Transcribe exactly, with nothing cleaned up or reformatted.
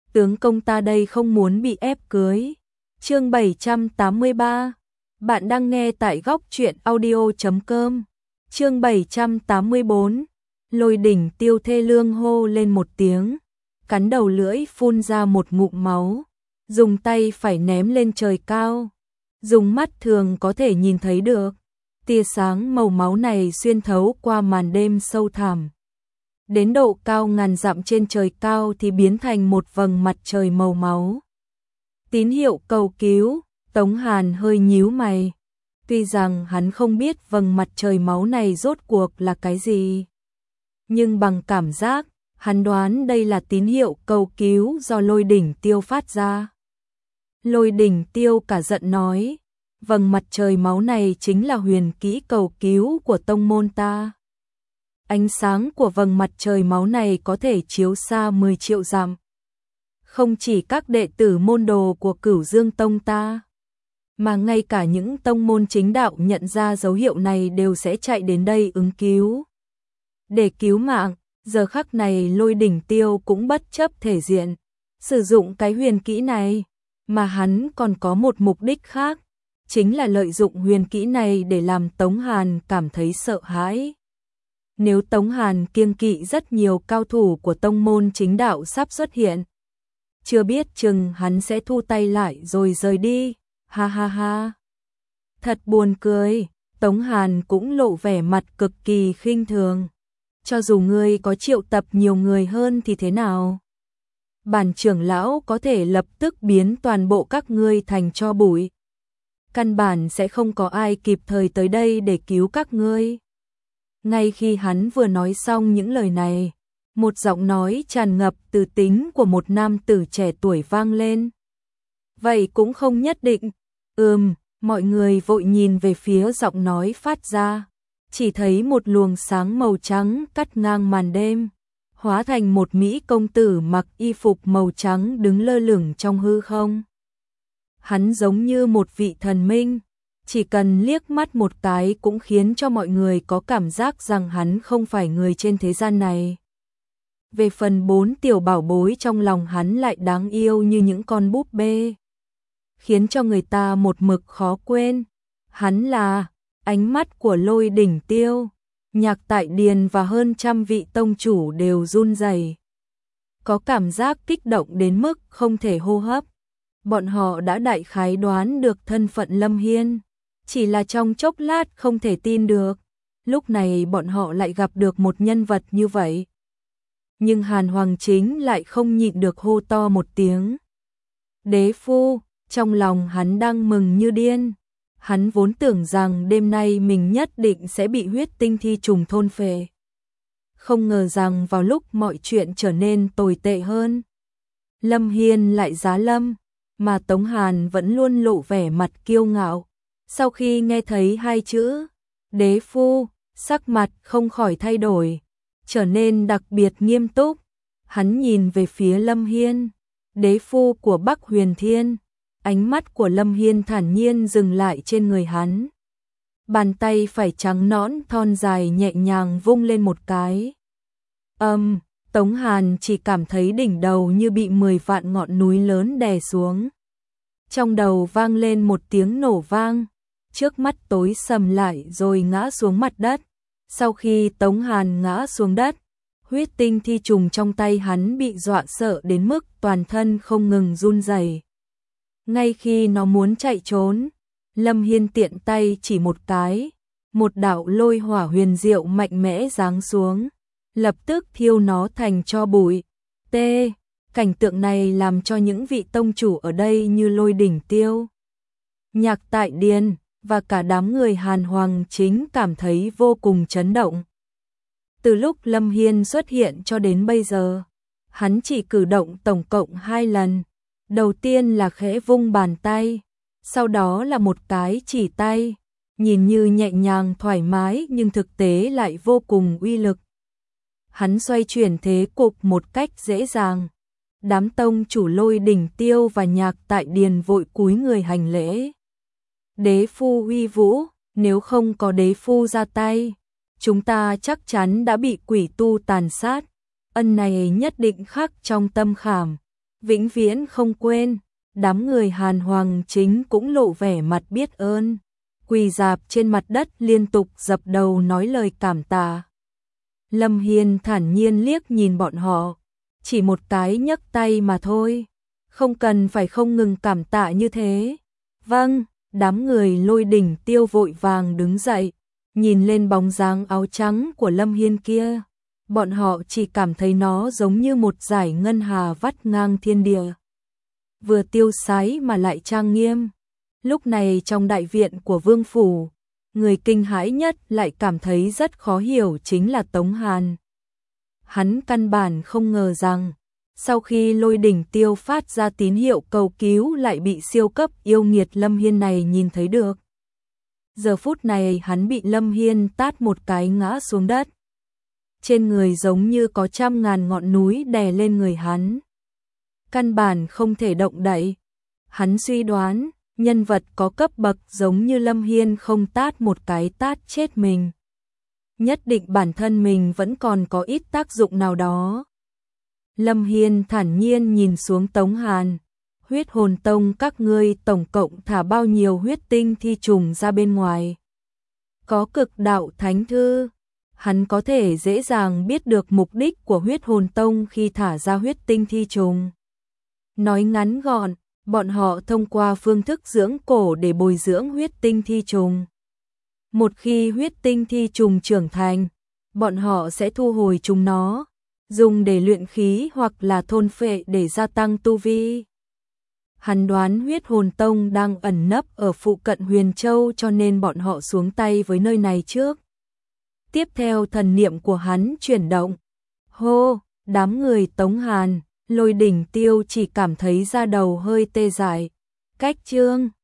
tướng công ta đây không muốn bị ép cưới. Chương bảy trăm tám mươi ba. Bạn đang nghe tại góc truyện audio chấm com. Chương bảy trăm tám mươi bốn. Lôi Đỉnh Tiêu thê lương hô lên một tiếng, cắn đầu lưỡi phun ra một ngụm máu, dùng tay phải ném lên trời cao. Dùng mắt thường có thể nhìn thấy được, tia sáng màu máu này xuyên thấu qua màn đêm sâu thẳm. Đến độ cao ngàn dặm trên trời cao thì biến thành một vầng mặt trời màu máu. Tín hiệu cầu cứu, Tống Hàn hơi nhíu mày. Tuy rằng hắn không biết vầng mặt trời máu này rốt cuộc là cái gì, nhưng bằng cảm giác, hắn đoán đây là tín hiệu cầu cứu do Lôi Đỉnh Tiêu phát ra. Lôi Đỉnh Tiêu cả giận nói, vầng mặt trời máu này chính là huyền kỹ cầu cứu của tông môn ta. Ánh sáng của vầng mặt trời máu này có thể chiếu xa mười triệu dặm. Không chỉ các đệ tử môn đồ của Cửu Dương Tông ta, mà ngay cả những tông môn chính đạo nhận ra dấu hiệu này đều sẽ chạy đến đây ứng cứu. Để cứu mạng, giờ khắc này Lôi Đỉnh Tiêu cũng bất chấp thể diện, sử dụng cái huyền kỹ này, mà hắn còn có một mục đích khác, chính là lợi dụng huyền kỹ này để làm Tống Hàn cảm thấy sợ hãi. Nếu Tống Hàn kiêng kỵ rất nhiều cao thủ của tông môn chính đạo sắp xuất hiện, chưa biết chừng hắn sẽ thu tay lại rồi rời đi, ha ha ha. Thật buồn cười, Tống Hàn cũng lộ vẻ mặt cực kỳ khinh thường. Cho dù ngươi có triệu tập nhiều người hơn thì thế nào? Bản trưởng lão có thể lập tức biến toàn bộ các ngươi thành tro bụi. Căn bản sẽ không có ai kịp thời tới đây để cứu các ngươi. Ngay khi hắn vừa nói xong những lời này, một giọng nói tràn ngập từ tính của một nam tử trẻ tuổi vang lên. Vậy cũng không nhất định. Ừm, mọi người vội nhìn về phía giọng nói phát ra. Chỉ thấy một luồng sáng màu trắng cắt ngang màn đêm, hóa thành một mỹ công tử mặc y phục màu trắng đứng lơ lửng trong hư không. Hắn giống như một vị thần minh, chỉ cần liếc mắt một cái cũng khiến cho mọi người có cảm giác rằng hắn không phải người trên thế gian này. Về phần bốn tiểu bảo bối trong lòng hắn lại đáng yêu như những con búp bê, khiến cho người ta một mực khó quên. Hắn là ánh mắt của Lôi Đỉnh Tiêu. Nhạc Tại Điền và hơn trăm vị tông chủ đều run rẩy, có cảm giác kích động đến mức không thể hô hấp. Bọn họ đã đại khái đoán được thân phận Lâm Hiên, chỉ là trong chốc lát không thể tin được, lúc này bọn họ lại gặp được một nhân vật như vậy. Nhưng Hàn Hoàng Chính lại không nhịn được hô to một tiếng. Đế phu, trong lòng hắn đang mừng như điên. Hắn vốn tưởng rằng đêm nay mình nhất định sẽ bị huyết tinh thi trùng thôn phệ. Không ngờ rằng vào lúc mọi chuyện trở nên tồi tệ hơn, Lâm Hiên lại giá lâm, mà Tống Hàn vẫn luôn lộ vẻ mặt kiêu ngạo. Sau khi nghe thấy hai chữ đế phu, sắc mặt không khỏi thay đổi, trở nên đặc biệt nghiêm túc. Hắn nhìn về phía Lâm Hiên, đế phu của Bắc Huyền Thiên. Ánh mắt của Lâm Hiên thản nhiên dừng lại trên người hắn. Bàn tay phải trắng nõn thon dài nhẹ nhàng vung lên một cái. Âm, um, Tống Hàn chỉ cảm thấy đỉnh đầu như bị mười vạn ngọn núi lớn đè xuống. Trong đầu vang lên một tiếng nổ vang, trước mắt tối sầm lại rồi ngã xuống mặt đất. Sau khi Tống Hàn ngã xuống đất, huyết tinh thi trùng trong tay hắn bị dọa sợ đến mức toàn thân không ngừng run rẩy. Ngay khi nó muốn chạy trốn, Lâm Hiên tiện tay chỉ một cái, một đạo lôi hỏa huyền diệu mạnh mẽ giáng xuống, lập tức thiêu nó thành tro bụi. T. Cảnh tượng này làm cho những vị tông chủ ở đây như Lôi Đỉnh Tiêu, Nhạc Tại Điền và cả đám người Hàn Hoàng Chính cảm thấy vô cùng chấn động. Từ lúc Lâm Hiên xuất hiện cho đến bây giờ, hắn chỉ cử động tổng cộng hai lần. Đầu tiên là khẽ vung bàn tay, sau đó là một cái chỉ tay, nhìn như nhẹ nhàng thoải mái nhưng thực tế lại vô cùng uy lực. Hắn xoay chuyển thế cục một cách dễ dàng. Đám tông chủ Lôi Đỉnh Tiêu và Nhạc Tại Điền vội cúi người hành lễ. Đế phu uy vũ, nếu không có đế phu ra tay, chúng ta chắc chắn đã bị quỷ tu tàn sát. Ân này nhất định khắc trong tâm khảm. vĩnh viễn không quên. Đám người Hàn Hoàng Chính cũng lộ vẻ mặt biết ơn, quỳ rạp trên mặt đất liên tục dập đầu nói lời cảm tạ. Lâm Hiên thản nhiên liếc nhìn bọn họ, chỉ một cái nhấc tay mà thôi, không cần phải không ngừng cảm tạ như thế. Vâng, đám người Lôi Đỉnh Tiêu vội vàng đứng dậy, nhìn lên bóng dáng áo trắng của Lâm Hiên kia, bọn họ chỉ cảm thấy nó giống như một dải ngân hà vắt ngang thiên địa, vừa tiêu sái mà lại trang nghiêm. Lúc này trong đại viện của Vương Phủ, người kinh hãi nhất lại cảm thấy rất khó hiểu chính là Tống Hàn. Hắn căn bản không ngờ rằng, sau khi Lôi Đỉnh Tiêu phát ra tín hiệu cầu cứu lại bị siêu cấp yêu nghiệt Lâm Hiên này nhìn thấy được. Giờ phút này hắn bị Lâm Hiên tát một cái ngã xuống đất. Trên người giống như có trăm ngàn ngọn núi đè lên người hắn. Căn bản không thể động đậy. Hắn suy đoán, nhân vật có cấp bậc giống như Lâm Hiên không tát một cái tát chết mình. Nhất định bản thân mình vẫn còn có ít tác dụng nào đó. Lâm Hiên thản nhiên nhìn xuống Tống Hàn. Huyết hồn tông các ngươi tổng cộng thả bao nhiêu huyết tinh thi trùng ra bên ngoài? Có cực đạo thánh thư. Hắn có thể dễ dàng biết được mục đích của huyết hồn tông khi thả ra huyết tinh thi trùng. Nói ngắn gọn, bọn họ thông qua phương thức dưỡng cổ để bồi dưỡng huyết tinh thi trùng. Một khi huyết tinh thi trùng trưởng thành, bọn họ sẽ thu hồi chúng nó, dùng để luyện khí hoặc là thôn phệ để gia tăng tu vi. Hắn đoán huyết hồn tông đang ẩn nấp ở phụ cận Huyền Châu cho nên bọn họ xuống tay với nơi này trước. Tiếp theo thần niệm của hắn chuyển động. Hô, đám người Tống Hàn, Lôi Đỉnh Tiêu chỉ cảm thấy da đầu hơi tê dại. Cách chương